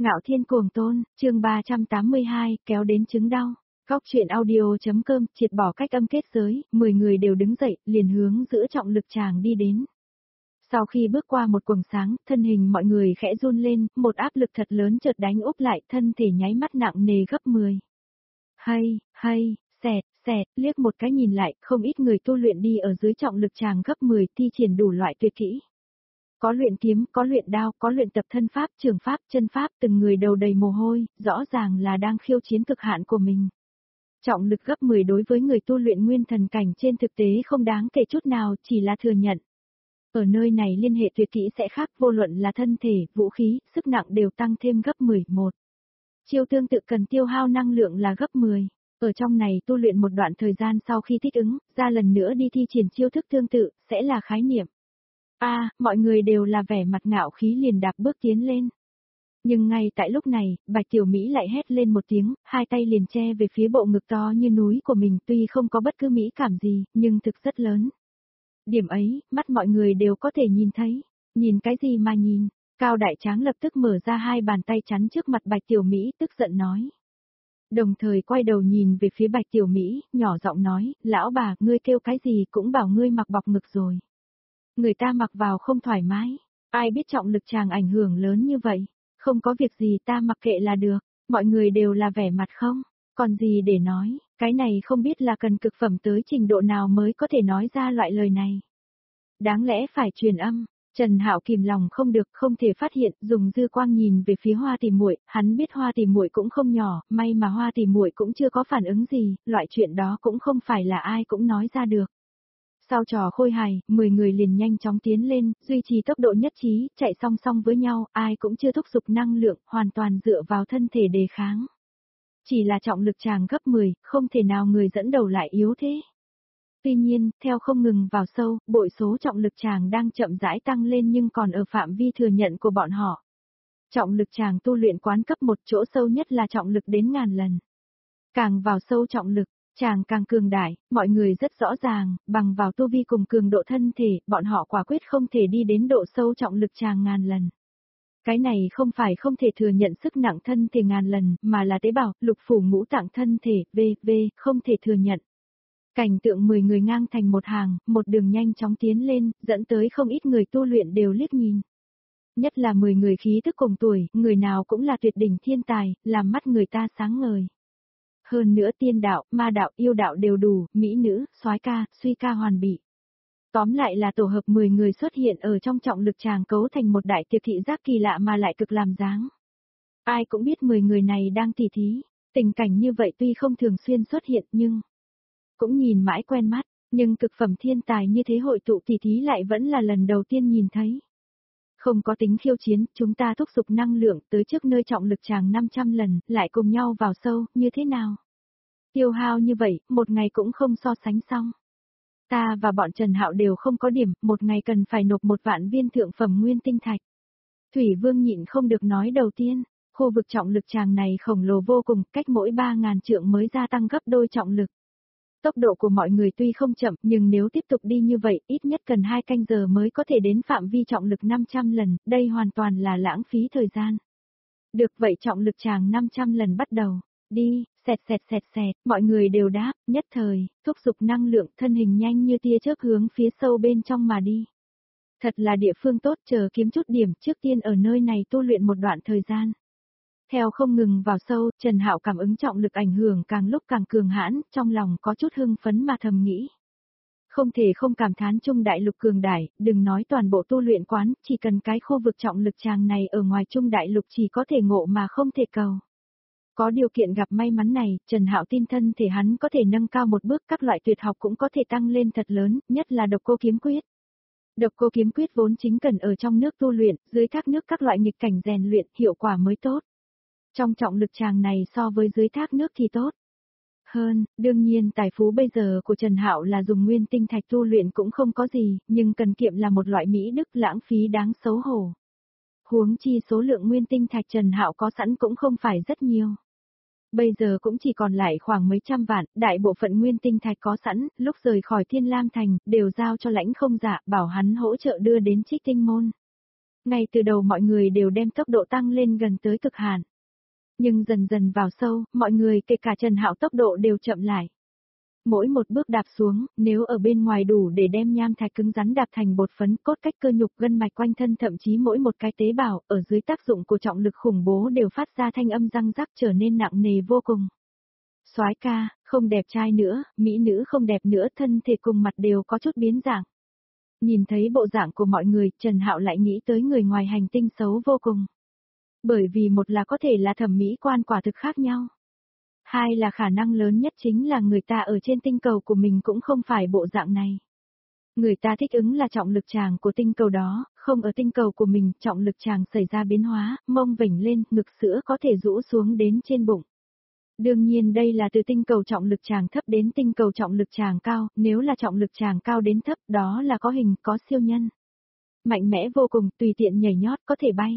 Ngạo Thiên Cuồng Tôn, chương 382, kéo đến chứng đau. Góc truyện audio.com, triệt bỏ cách âm kết giới, 10 người đều đứng dậy, liền hướng giữa trọng lực tràng đi đến. Sau khi bước qua một quầng sáng, thân hình mọi người khẽ run lên, một áp lực thật lớn chợt đánh úp lại, thân thể nháy mắt nặng nề gấp 10. Hay, xẹt, liếc một cái nhìn lại, không ít người tu luyện đi ở dưới trọng lực tràng gấp 10, thi triển đủ loại tuyệt kỹ. Có luyện kiếm, có luyện đao, có luyện tập thân pháp, trường pháp, chân pháp, từng người đầu đầy mồ hôi, rõ ràng là đang khiêu chiến cực hạn của mình. Trọng lực gấp 10 đối với người tu luyện nguyên thần cảnh trên thực tế không đáng kể chút nào, chỉ là thừa nhận. Ở nơi này liên hệ tuyệt kỹ sẽ khác, vô luận là thân thể, vũ khí, sức nặng đều tăng thêm gấp 11. Chiêu tương tự cần tiêu hao năng lượng là gấp 10. Ở trong này tu luyện một đoạn thời gian sau khi thích ứng, ra lần nữa đi thi triển chiêu thức tương tự, sẽ là khái niệm. Mọi người đều là vẻ mặt ngạo khí liền đạp bước tiến lên. Nhưng ngay tại lúc này, Bạch Tiểu Mỹ lại hét lên một tiếng, hai tay liền che về phía bộ ngực to như núi của mình, tuy không có bất cứ mỹ cảm gì, nhưng thực rất lớn. Điểm ấy, mắt mọi người đều có thể nhìn thấy. Nhìn cái gì mà nhìn? Cao Đại Tráng lập tức mở ra hai bàn tay chắn trước mặt Bạch Tiểu Mỹ, tức giận nói. Đồng thời quay đầu nhìn về phía Bạch Tiểu Mỹ, nhỏ giọng nói, lão bà, ngươi kêu cái gì cũng bảo ngươi mặc bọc ngực rồi. Người ta mặc vào không thoải mái, ai biết trọng lực tràng ảnh hưởng lớn như vậy, không có việc gì ta mặc kệ là được, mọi người đều là vẻ mặt không, còn gì để nói, cái này không biết là cần cực phẩm tới trình độ nào mới có thể nói ra loại lời này. Đáng lẽ phải truyền âm, Trần Hạo kìm lòng không được, không thể phát hiện, dùng dư quang nhìn về phía Hoa Tỷ Muội, hắn biết Hoa Tỷ Muội cũng không nhỏ, may mà Hoa Tỷ Muội cũng chưa có phản ứng gì, loại chuyện đó cũng không phải là ai cũng nói ra được. Sau trò khôi hài, 10 người liền nhanh chóng tiến lên, duy trì tốc độ nhất trí, chạy song song với nhau, ai cũng chưa thúc giục năng lượng, hoàn toàn dựa vào thân thể đề kháng. Chỉ là trọng lực tràng gấp 10, không thể nào người dẫn đầu lại yếu thế. Tuy nhiên, theo không ngừng vào sâu, bội số trọng lực tràng đang chậm rãi tăng lên nhưng còn ở phạm vi thừa nhận của bọn họ. Trọng lực tràng tu luyện quán cấp 1 chỗ sâu nhất là trọng lực đến 1000 lần. Càng vào sâu trọng lực, chàng càng cường đại, mọi người rất rõ ràng, bằng vào tu vi cùng cường độ thân thể, bọn họ quả quyết không thể đi đến độ sâu trọng lực chàng 1000 lần. Cái này không phải không thể thừa nhận sức nặng thân thể 1000 lần, mà là tế bào, lục phủ ngũ tạng thân thể, không thể thừa nhận. Cảnh tượng 10 người ngang thành một hàng, một đường nhanh chóng tiến lên, dẫn tới không ít người tu luyện đều liếc nhìn. Nhất là 10 người khí tức cùng tuổi, người nào cũng là tuyệt đỉnh thiên tài, làm mắt người ta sáng ngời. Hơn nữa tiên đạo, ma đạo, yêu đạo đều đủ, mỹ nữ, soái ca, suy ca hoàn bị. Tóm lại là tổ hợp 10 người xuất hiện ở trong trọng lực tràng cấu thành một đại tiệc thị giác kỳ lạ mà lại cực làm dáng. Ai cũng biết 10 người này đang tỉ thí, tình cảnh như vậy tuy không thường xuyên xuất hiện nhưng cũng nhìn mãi quen mắt, nhưng cực phẩm thiên tài như thế hội tụ tỉ thí lại vẫn là lần đầu tiên nhìn thấy. Không có tính khiêu chiến, chúng ta thúc giục năng lượng tới trước nơi trọng lực tràng 500 lần, lại cùng nhau vào sâu, như thế nào? Tiêu hao như vậy, một ngày cũng không so sánh xong. Ta và bọn Trần Hạo đều không có điểm, một ngày cần phải nộp 1 vạn viên thượng phẩm nguyên tinh thạch. Thủy Vương nhịn không được nói đầu tiên, khu vực trọng lực tràng này khổng lồ vô cùng, cách mỗi 3000 trượng mới gia tăng gấp đôi trọng lực. Tốc độ của mọi người tuy không chậm, nhưng nếu tiếp tục đi như vậy, ít nhất cần 2 canh giờ mới có thể đến phạm vi trọng lực 500 lần, đây hoàn toàn là lãng phí thời gian. Được vậy trọng lực tràng 500 lần bắt đầu, đi, xẹt, mọi người đều đáp, nhất thời, thúc giục năng lượng, thân hình nhanh như tia chớp hướng phía sâu bên trong mà đi. Thật là địa phương tốt, chờ kiếm chút điểm, trước tiên ở nơi này tu luyện một đoạn thời gian. Theo không ngừng vào sâu, Trần Hạo cảm ứng trọng lực ảnh hưởng càng lúc càng cường hãn, trong lòng có chút hưng phấn mà thầm nghĩ. Không thể không cảm thán Trung Đại Lục cường đại, đừng nói toàn bộ tu luyện quán, chỉ cần cái khu vực trọng lực tràng này ở ngoài Trung Đại Lục chỉ có thể ngộ mà không thể cầu. Có điều kiện gặp may mắn này, Trần Hạo tin thân thể hắn có thể nâng cao một bước, các loại tuyệt học cũng có thể tăng lên thật lớn, nhất là độc cô kiếm quyết. Độc cô kiếm quyết vốn chính cần ở trong nước tu luyện, dưới thác nước các loại nghịch cảnh rèn luyện, hiệu quả mới tốt. Trong trọng lực tràng này so với dưới thác nước thì tốt hơn, đương nhiên tài phú bây giờ của Trần Hạo là dùng nguyên tinh thạch tu luyện cũng không có gì, nhưng cần kiệm là một loại mỹ đức lãng phí đáng xấu hổ. Huống chi số lượng nguyên tinh thạch Trần Hạo có sẵn cũng không phải rất nhiều. Bây giờ cũng chỉ còn lại khoảng mấy trăm vạn, đại bộ phận nguyên tinh thạch có sẵn, lúc rời khỏi Thiên Lam Thành, đều giao cho Lãnh Không Dạ, bảo hắn hỗ trợ đưa đến Trích Tinh Môn. Ngay từ đầu mọi người đều đem tốc độ tăng lên gần tới cực hạn. Nhưng dần dần vào sâu, mọi người kể cả Trần Hạo tốc độ đều chậm lại. Mỗi một bước đạp xuống, nếu ở bên ngoài đủ để đem nham thạch cứng rắn đạp thành bột phấn, cốt cách cơ nhục gân mạch quanh thân, thậm chí mỗi một cái tế bào, ở dưới tác dụng của trọng lực khủng bố đều phát ra thanh âm răng rắc, trở nên nặng nề vô cùng. Soái ca, không đẹp trai nữa, mỹ nữ không đẹp nữa, thân thể cùng mặt đều có chút biến dạng. Nhìn thấy bộ dạng của mọi người, Trần Hạo lại nghĩ tới người ngoài hành tinh xấu vô cùng. Bởi vì một là có thể là thẩm mỹ quan quả thực khác nhau. Hai là khả năng lớn nhất chính là người ta ở trên tinh cầu của mình cũng không phải bộ dạng này. Người ta thích ứng là trọng lực tràng của tinh cầu đó, không ở tinh cầu của mình, trọng lực tràng xảy ra biến hóa, mông vểnh lên, ngực sữa có thể rũ xuống đến trên bụng. Đương nhiên đây là từ tinh cầu trọng lực tràng thấp đến tinh cầu trọng lực tràng cao, nếu là trọng lực tràng cao đến thấp đó là có hình, có siêu nhân. Mạnh mẽ vô cùng, tùy tiện nhảy nhót có thể bay.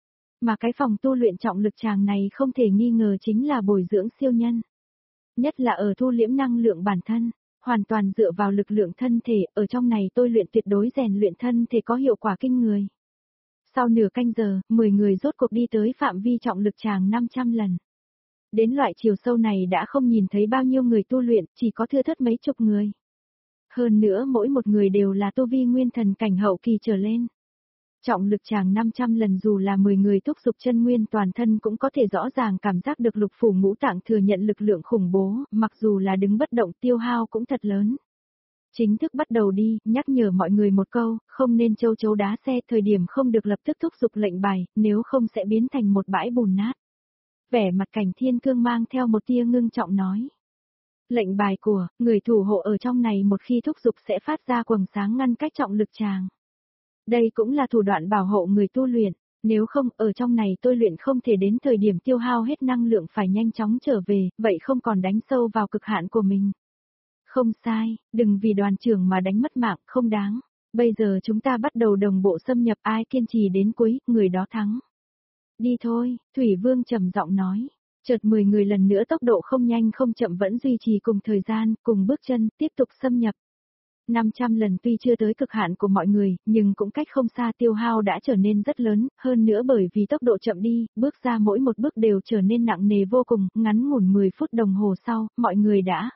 Mà cái phòng tu luyện trọng lực tràng này không thể nghi ngờ chính là bồi dưỡng siêu nhân. Nhất là ở thu liễm năng lượng bản thân, hoàn toàn dựa vào lực lượng thân thể, ở trong này tôi luyện tuyệt đối rèn luyện thân thể có hiệu quả kinh người. Sau nửa canh giờ, 10 người rốt cuộc đi tới phạm vi trọng lực tràng 500 lần. Đến loại chiều sâu này đã không nhìn thấy bao nhiêu người tu luyện, chỉ có thưa thớt mấy chục người. Hơn nữa mỗi một người đều là tu vi nguyên thần cảnh hậu kỳ trở lên. Trọng lực tràng 500 lần dù là 10 người thúc dục chân nguyên toàn thân cũng có thể rõ ràng cảm giác được lục phủ ngũ tạng thừa nhận lực lượng khủng bố, mặc dù là đứng bất động tiêu hao cũng thật lớn. Chính thức bắt đầu đi, nhắc nhở mọi người một câu, không nên châu chấu đá xe, thời điểm không được lập tức thúc dục lệnh bài, nếu không sẽ biến thành một bãi bùn nát. Vẻ mặt Cảnh Thiên Cương mang theo một tia ngưng trọng nói. Lệnh bài của người thủ hộ ở trong này một khi thúc dục sẽ phát ra quầng sáng ngăn cách trọng lực tràng. Đây cũng là thủ đoạn bảo hộ người tu luyện, nếu không ở trong này tôi luyện không thể đến thời điểm tiêu hao hết năng lượng phải nhanh chóng trở về, vậy không còn đánh sâu vào cực hạn của mình. Không sai, đừng vì đoàn trưởng mà đánh mất mạng, không đáng. Bây giờ chúng ta bắt đầu đồng bộ xâm nhập, ai kiên trì đến cuối, người đó thắng. Đi thôi, Thủy Vương trầm giọng nói. Chợt 10 người lần nữa tốc độ không nhanh không chậm vẫn duy trì cùng thời gian, cùng bước chân, tiếp tục xâm nhập. 500 lần tuy chưa tới cực hạn của mọi người, nhưng cũng cách không xa, tiêu hao đã trở nên rất lớn, hơn nữa bởi vì tốc độ chậm đi, bước ra mỗi một bước đều trở nên nặng nề vô cùng, ngắn ngủn 10 phút đồng hồ sau, mọi người đã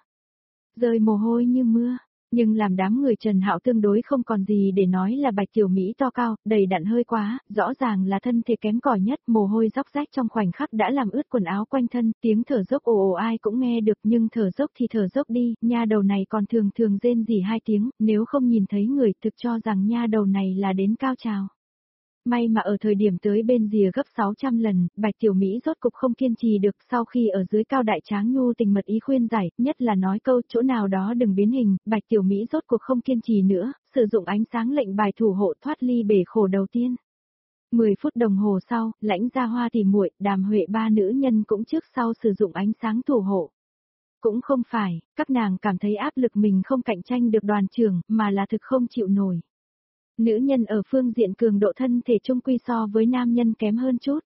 rơi mồ hôi như mưa. Nhưng làm đám người Trần Hạo tương đối không còn gì để nói là Bạch Tiểu Mỹ to cao, đầy đặn hơi quá, rõ ràng là thân thể kém cỏi nhất, mồ hôi róc rách trong khoảnh khắc đã làm ướt quần áo quanh thân, tiếng thở dốc ồ ồ ai cũng nghe được, nhưng thở dốc thì thở dốc đi, nha đầu này còn thường thường rên rỉ 2 tiếng, nếu không nhìn thấy người thực cho rằng nha đầu này là đến cao trào. May mà ở thời điểm tới bên rìa gấp 600 lần, Bạch Tiểu Mỹ rốt cục không kiên trì được, sau khi ở dưới Cao Đại Tráng nhu tình mật ý khuyên giải, nhất là nói câu chỗ nào đó đừng biến hình, Bạch Tiểu Mỹ rốt cuộc không kiên trì nữa, sử dụng ánh sáng lệnh bài thủ hộ thoát ly bể khổ đầu tiên. 10 phút đồng hồ sau, Lãnh Gia Hoa Tỷ muội, Đàm Huệ ba nữ nhân cũng trước sau sử dụng ánh sáng thủ hộ. Cũng không phải, các nàng cảm thấy áp lực mình không cạnh tranh được đoàn trưởng, mà là thực không chịu nổi. Nữ nhân ở phương diện cường độ thân thể trung quy so với nam nhân kém hơn chút.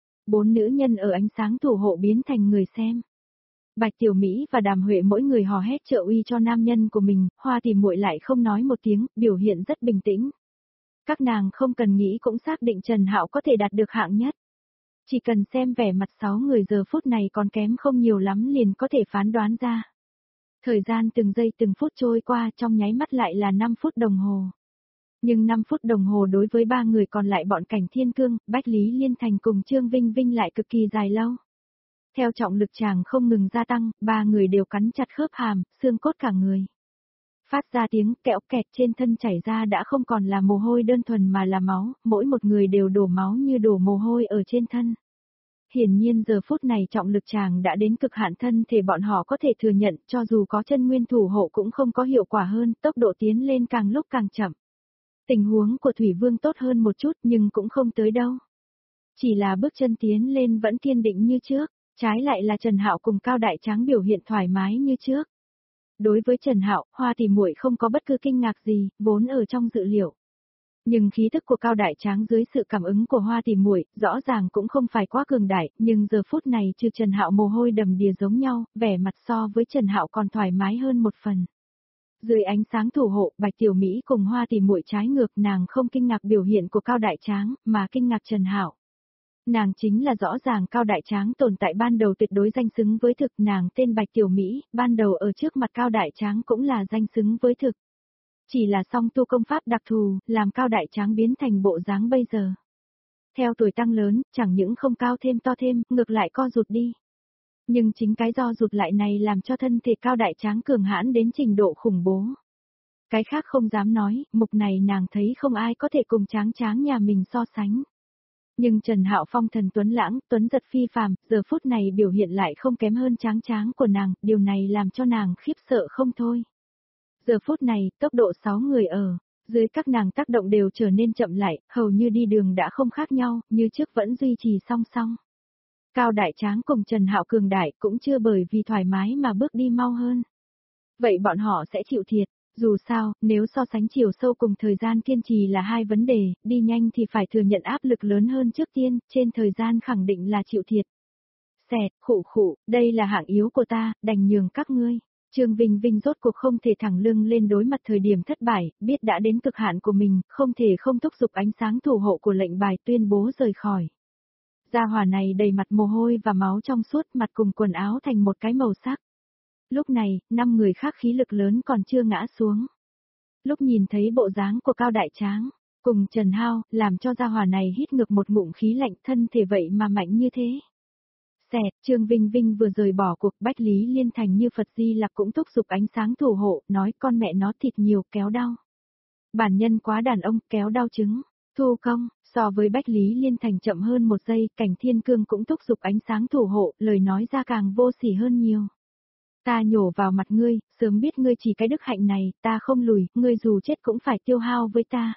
4 nữ nhân ở ánh sáng thủ hộ biến thành người xem. Bạch Tiểu Mỹ và Đàm Huệ mỗi người hò hét trợ uy cho nam nhân của mình, Hoa Tỷ muội lại không nói một tiếng, biểu hiện rất bình tĩnh. Các nàng không cần nghĩ cũng xác định Trần Hạo có thể đạt được hạng nhất. Chỉ cần xem vẻ mặt 6 người giờ phút này còn kém không nhiều lắm liền có thể phán đoán ra. Thời gian từng giây từng phút trôi qua trong nháy mắt lại là 5 phút đồng hồ. Nhưng 5 phút đồng hồ đối với 3 người còn lại bọn Cảnh Thiên Cương, Bách Lý Liên Thành cùng Trương Vinh Vinh lại cực kỳ dài lâu. Theo trọng lực tràng không ngừng gia tăng, 3 người đều cắn chặt khớp hàm, xương cốt cả người. Phát ra tiếng kẹo kẹt trên thân chảy ra đã không còn là mồ hôi đơn thuần mà là máu, mỗi một người đều đổ máu như đổ mồ hôi ở trên thân. Hiển nhiên giờ phút này trọng lực tràng đã đến cực hạn thân thể bọn họ có thể thừa nhận cho dù có chân nguyên thủ hộ cũng không có hiệu quả hơn, tốc độ tiến lên càng lúc càng chậm. Tình huống của Thủy Vương tốt hơn một chút nhưng cũng không tới đâu. Chỉ là bước chân tiến lên vẫn kiên định như trước, trái lại là Trần Hạo cùng Cao Đại Tráng biểu hiện thoải mái như trước. Đối với Trần Hạo, Hoa Tỷ muội không có bất cứ kinh ngạc gì, vốn ở trong dự liệu. Nhưng khí thức của Cao Đại Tráng dưới sự cảm ứng của Hoa Tỷ muội, rõ ràng cũng không phải quá cường đại, nhưng giờ phút này trừ Trần Hạo mồ hôi đầm đìa giống nhau, vẻ mặt so với Trần Hạo còn thoải mái hơn một phần. Dưới ánh sáng thủ hộ, Bạch Tiểu Mỹ cùng Hoa Tỷ muội trái ngược, nàng không kinh ngạc biểu hiện của Cao Đại Tráng, mà kinh ngạc Trần Hạo. Nàng chính là rõ ràng Cao Đại Tráng tồn tại ban đầu tuyệt đối danh xứng với thực, nàng tên Bạch Tiểu Mỹ, ban đầu ở trước mặt Cao Đại Tráng cũng là danh xứng với thực. Chỉ là song tu công pháp đặc thù, làm Cao Đại Tráng biến thành bộ dáng bây giờ. Theo tuổi tăng lớn, chẳng những không cao thêm to thêm, ngược lại co rụt đi. Nhưng chính cái do rụt lại này làm cho thân thể Cao Đại Tráng cường hãn đến trình độ khủng bố. Cái khác không dám nói, mục này nàng thấy không ai có thể cùng Tráng nhà mình so sánh. Nhưng Trần Hạo phong thần tuấn lãng, tuấn giật phi phàm, giờ phút này biểu hiện lại không kém hơn Tráng của nàng, điều này làm cho nàng khiếp sợ không thôi. Giờ phút này, tốc độ 6 người ở, dưới các nàng tác động đều trở nên chậm lại, hầu như đi đường đã không khác nhau, như trước vẫn duy trì song song. Cao Đại Tráng cùng Trần Hạo cường đại cũng chưa bởi vì thoải mái mà bước đi mau hơn. Vậy bọn họ sẽ chịu thiệt, dù sao, nếu so sánh chiều sâu cùng thời gian kiên trì là hai vấn đề, đi nhanh thì phải thừa nhận áp lực lớn hơn trước tiên, trên thời gian khẳng định là chịu thiệt. Xẹt, khụ, đây là hạng yếu của ta, đành nhường các ngươi. Trương Vinh Vinh rốt cuộc không thể thẳng lưng lên đối mặt thời điểm thất bại, biết đã đến cực hạn của mình, không thể không thúc giục ánh sáng thủ hộ của lệnh bài tuyên bố rời khỏi. Gia hỏa này đầy mặt mồ hôi và máu trong suốt, mặt cùng quần áo thành một cái màu sắc. Lúc này, 5 người khác khí lực lớn còn chưa ngã xuống. Lúc nhìn thấy bộ dáng của Cao Đại Tráng, cùng Trần Hao, làm cho gia hỏa này hít ngược một ngụm khí lạnh, thân thể vậy mà mạnh như thế. Xẹt, Trương Vinh Vinh vừa rời bỏ cuộc, Bách Lý Liên Thành như Phật Di Lặc cũng thúc giục ánh sáng thủ hộ, nói con mẹ nó thịt nhiều kéo đau. Bản nhân quá đàn ông kéo đau trứng. Thu công, so với Bách Lý Liên Thành chậm hơn một giây, Cảnh Thiên Cương cũng thúc giục ánh sáng thủ hộ, lời nói ra càng vô sỉ hơn nhiều. Ta nhổ vào mặt ngươi, sớm biết ngươi chỉ cái đức hạnh này, ta không lùi, ngươi dù chết cũng phải tiêu hao với ta.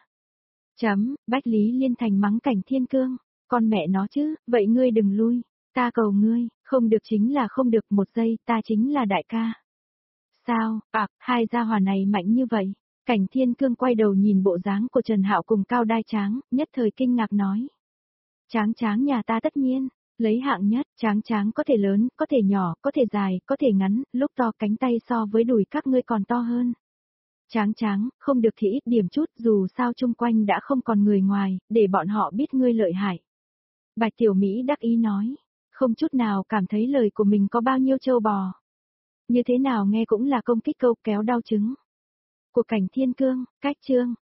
Bách Lý Liên Thành mắng Cảnh Thiên Cương, con mẹ nó chứ, vậy ngươi đừng lui, ta cầu ngươi, không được chính là không được, một giây, ta chính là đại ca. Sao, hai gia hỏa này mạnh như vậy. Cảnh Thiên Cương quay đầu nhìn bộ dáng của Trần Hạo cùng Cao Đại Tráng, nhất thời kinh ngạc nói. Tráng nhà ta tất nhiên, lấy hạng nhất, Tráng có thể lớn, có thể nhỏ, có thể dài, có thể ngắn, lúc to cánh tay so với đùi các ngươi còn to hơn. Tráng, không được thì ít điểm chút, dù sao chung quanh đã không còn người ngoài, để bọn họ biết ngươi lợi hại. Bạch Tiểu Mỹ đắc ý nói, không chút nào cảm thấy lời của mình có bao nhiêu trâu bò. Như thế nào nghe cũng là công kích câu kéo đau trứng. Của Cảnh Thiên Cương, cách chương.